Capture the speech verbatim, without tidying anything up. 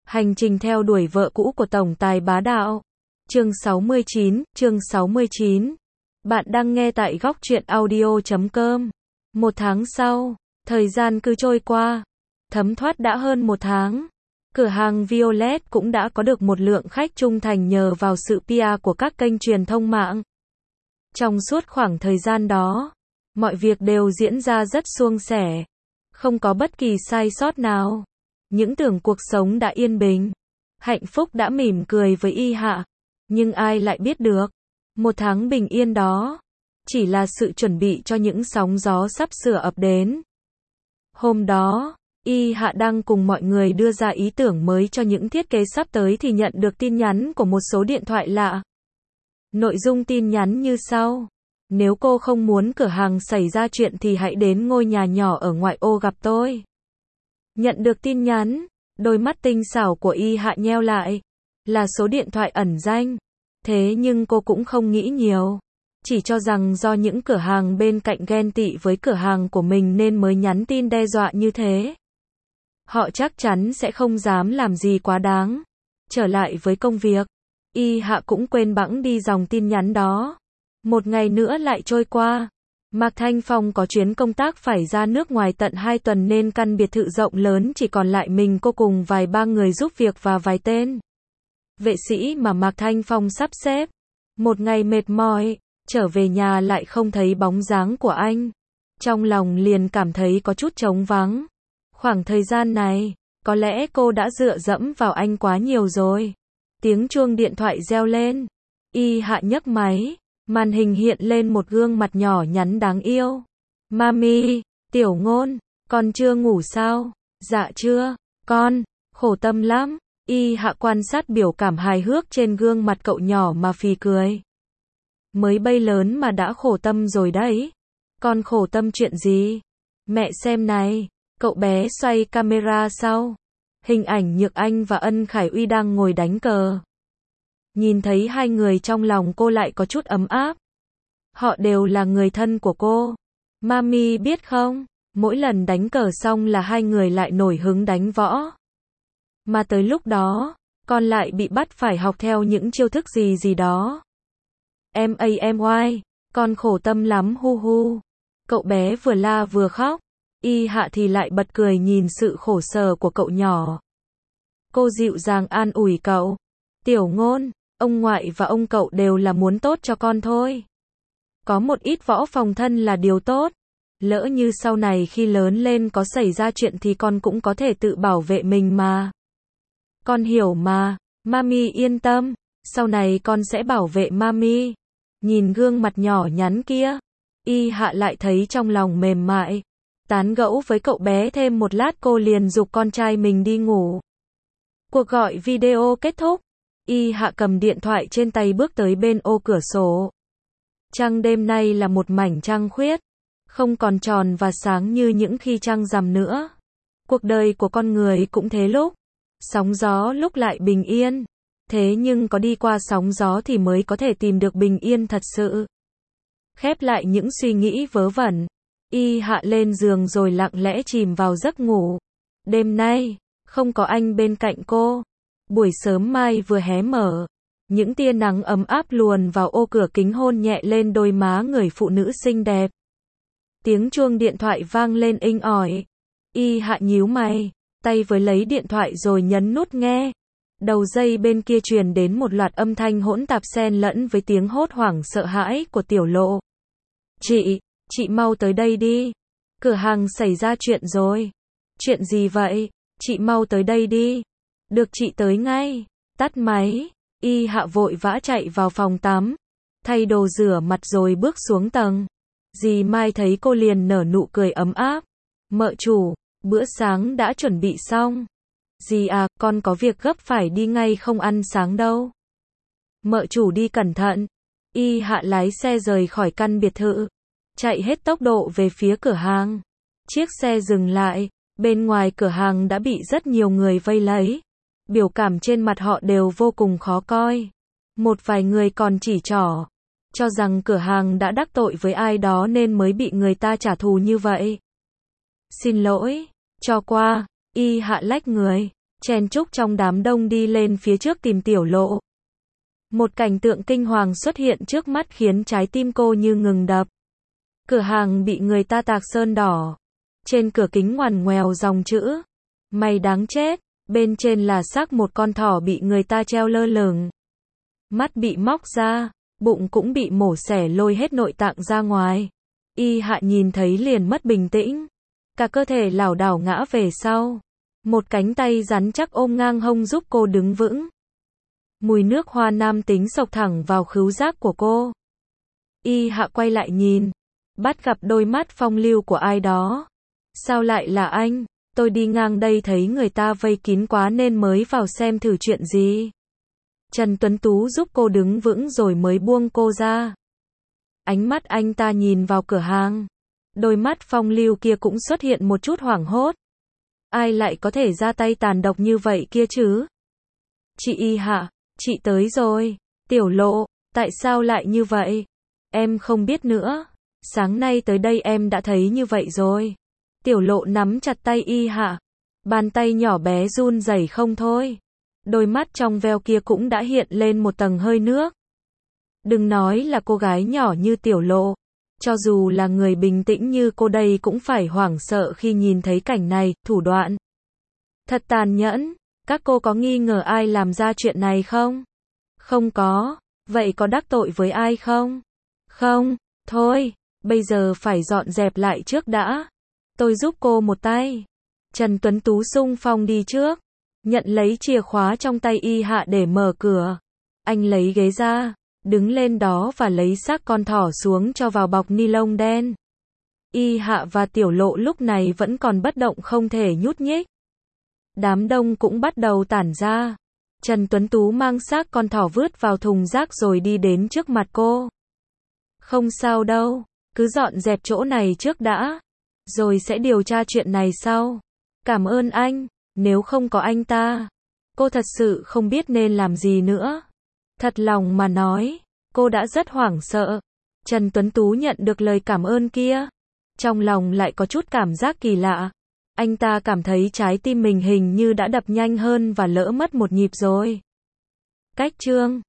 Hành trình theo đuổi vợ cũ của tổng tài bá đạo. Chương sáu mươi chín, chương sáu mươi chín. Bạn đang nghe tại góc truyện audio chấm com. Một tháng sau, thời gian cứ trôi qua, thấm thoát đã hơn một tháng. Cửa hàng Violet cũng đã có được một lượng khách trung thành nhờ vào sự pê e của các kênh truyền thông mạng. Trong suốt khoảng thời gian đó, mọi việc đều diễn ra rất suôn sẻ, không có bất kỳ sai sót nào. Những tưởng cuộc sống đã yên bình, hạnh phúc đã mỉm cười với Y Hạ, nhưng ai lại biết được, một tháng bình yên đó chỉ là sự chuẩn bị cho những sóng gió sắp sửa ập đến. Hôm đó, Y Hạ đang cùng mọi người đưa ra ý tưởng mới cho những thiết kế sắp tới thì nhận được tin nhắn của một số điện thoại lạ. Nội dung tin nhắn như sau: nếu cô không muốn cửa hàng xảy ra chuyện thì hãy đến ngôi nhà nhỏ ở ngoại ô gặp tôi. Nhận được tin nhắn, đôi mắt tinh xảo của Y Hạ nheo lại. Là số điện thoại ẩn danh. Thế nhưng cô cũng không nghĩ nhiều, chỉ cho rằng do những cửa hàng bên cạnh ghen tị với cửa hàng của mình nên mới nhắn tin đe dọa như thế. Họ chắc chắn sẽ không dám làm gì quá đáng. Trở lại với công việc, Y Hạ cũng quên bẵng đi dòng tin nhắn đó. Một ngày nữa lại trôi qua. Mạc Thanh Phong có chuyến công tác phải ra nước ngoài tận hai tuần nên căn biệt thự rộng lớn chỉ còn lại mình cô cùng vài ba người giúp việc và vài tên vệ sĩ mà Mạc Thanh Phong sắp xếp. Một ngày mệt mỏi, trở về nhà lại không thấy bóng dáng của anh. Trong lòng liền cảm thấy có chút trống vắng. Khoảng thời gian này, có lẽ cô đã dựa dẫm vào anh quá nhiều rồi. Tiếng chuông điện thoại reo lên. Y Hạ nhấc máy. Màn hình hiện lên một gương mặt nhỏ nhắn đáng yêu. Mami, Tiểu Ngôn, con chưa ngủ sao? Dạ chưa, con, khổ tâm lắm. Y Hạ quan sát biểu cảm hài hước trên gương mặt cậu nhỏ mà phì cười. Mới bay lớn mà đã khổ tâm rồi đấy. Con khổ tâm chuyện gì? Mẹ xem này, cậu bé xoay camera sau. Hình ảnh Nhược Anh và Ân Khải Uy đang ngồi đánh cờ. Nhìn thấy hai người trong lòng cô lại có chút ấm áp. Họ đều là người thân của cô. Mami biết không, mỗi lần đánh cờ xong là hai người lại nổi hứng đánh võ. Mà tới lúc đó, con lại bị bắt phải học theo những chiêu thức gì gì đó. Em a em oai, con khổ tâm lắm hu hu. Cậu bé vừa la vừa khóc. Y Hạ thì lại bật cười nhìn sự khổ sở của cậu nhỏ. Cô dịu dàng an ủi cậu. Tiểu Ngôn, ông ngoại và ông cậu đều là muốn tốt cho con thôi. Có một ít võ phòng thân là điều tốt. Lỡ như sau này khi lớn lên có xảy ra chuyện thì con cũng có thể tự bảo vệ mình mà. Con hiểu mà, Mami yên tâm, sau này con sẽ bảo vệ Mami. Nhìn gương mặt nhỏ nhắn kia, Y Hạ lại thấy trong lòng mềm mại. Tán gẫu với cậu bé thêm một lát cô liền giục con trai mình đi ngủ. Cuộc gọi video kết thúc. Y Hạ cầm điện thoại trên tay bước tới bên ô cửa sổ. Trăng đêm nay là một mảnh trăng khuyết, không còn tròn và sáng như những khi trăng rằm nữa. Cuộc đời của con người cũng thế lúc. Sóng gió lúc lại bình yên. Thế nhưng có đi qua sóng gió thì mới có thể tìm được bình yên thật sự. Khép lại những suy nghĩ vớ vẩn, Y Hạ lên giường rồi lặng lẽ chìm vào giấc ngủ. Đêm nay, không có anh bên cạnh cô. Buổi sớm mai vừa hé mở, những tia nắng ấm áp luồn vào ô cửa kính hôn nhẹ lên đôi má người phụ nữ xinh đẹp. Tiếng chuông điện thoại vang lên inh ỏi. Y Hạ nhíu mày, tay với lấy điện thoại rồi nhấn nút nghe. Đầu dây bên kia truyền đến một loạt âm thanh hỗn tạp xen lẫn với tiếng hốt hoảng sợ hãi của Tiểu Lộ. Chị, chị mau tới đây đi. Cửa hàng xảy ra chuyện rồi. Chuyện gì vậy? Chị mau tới đây đi. Được chị tới ngay. Tắt máy. Y Hạ vội vã chạy vào phòng tắm. Thay đồ rửa mặt rồi bước xuống tầng. Dì Mai thấy cô liền nở nụ cười ấm áp. Mợ chủ, bữa sáng đã chuẩn bị xong. Dì à, con có việc gấp phải đi ngay không ăn sáng đâu. Mợ chủ đi cẩn thận. Y Hạ lái xe rời khỏi căn biệt thự. Chạy hết tốc độ về phía cửa hàng. Chiếc xe dừng lại. Bên ngoài cửa hàng đã bị rất nhiều người vây lấy. Biểu cảm trên mặt họ đều vô cùng khó coi. Một vài người còn chỉ trỏ, cho rằng cửa hàng đã đắc tội với ai đó nên mới bị người ta trả thù như vậy. Xin lỗi, cho qua. Y Hạ lách người, chen chúc trong đám đông đi lên phía trước tìm Tiểu Lộ. Một cảnh tượng kinh hoàng xuất hiện trước mắt khiến trái tim cô như ngừng đập. Cửa hàng bị người ta tạc sơn đỏ. Trên cửa kính ngoằn ngoèo dòng chữ. Mày đáng chết. Bên trên là xác một con thỏ bị người ta treo lơ lửng. Mắt bị móc ra, bụng cũng bị mổ xẻ lôi hết nội tạng ra ngoài. Y Hạ nhìn thấy liền mất bình tĩnh. Cả cơ thể lảo đảo ngã về sau. Một cánh tay rắn chắc ôm ngang hông giúp cô đứng vững. Mùi nước hoa nam tính xộc thẳng vào khứu giác của cô. Y Hạ quay lại nhìn. Bắt gặp đôi mắt phong lưu của ai đó. Sao lại là anh? Tôi đi ngang đây thấy người ta vây kín quá nên mới vào xem thử chuyện gì. Trần Tuấn Tú giúp cô đứng vững rồi mới buông cô ra. Ánh mắt anh ta nhìn vào cửa hàng. Đôi mắt phong lưu kia cũng xuất hiện một chút hoảng hốt. Ai lại có thể ra tay tàn độc như vậy kia chứ? Chị Y Hạ, chị tới rồi. Tiểu Lộ, tại sao lại như vậy? Em không biết nữa. Sáng nay tới đây em đã thấy như vậy rồi. Tiểu Lộ nắm chặt tay Y Hạ. Bàn tay nhỏ bé run rẩy không thôi. Đôi mắt trong veo kia cũng đã hiện lên một tầng hơi nước. Đừng nói là cô gái nhỏ như Tiểu Lộ. Cho dù là người bình tĩnh như cô đây cũng phải hoảng sợ khi nhìn thấy cảnh này, thủ đoạn. Thật tàn nhẫn. Các cô có nghi ngờ ai làm ra chuyện này không? Không có. Vậy có đắc tội với ai không? Không. Thôi, bây giờ phải dọn dẹp lại trước đã. Tôi giúp cô một tay. Trần Tuấn Tú xung phong đi trước. Nhận lấy chìa khóa trong tay Y Hạ để mở cửa. Anh lấy ghế ra. Đứng lên đó và lấy xác con thỏ xuống cho vào bọc ni lông đen. Y Hạ và Tiểu Lộ lúc này vẫn còn bất động không thể nhúc nhích. Đám đông cũng bắt đầu tản ra. Trần Tuấn Tú mang xác con thỏ vứt vào thùng rác rồi đi đến trước mặt cô. Không sao đâu, cứ dọn dẹp chỗ này trước đã. Rồi sẽ điều tra chuyện này sau. Cảm ơn anh, nếu không có anh ta. Cô thật sự không biết nên làm gì nữa. Thật lòng mà nói, cô đã rất hoảng sợ. Trần Tuấn Tú nhận được lời cảm ơn kia. Trong lòng lại có chút cảm giác kỳ lạ. Anh ta cảm thấy trái tim mình hình như đã đập nhanh hơn và lỡ mất một nhịp rồi. Cách chương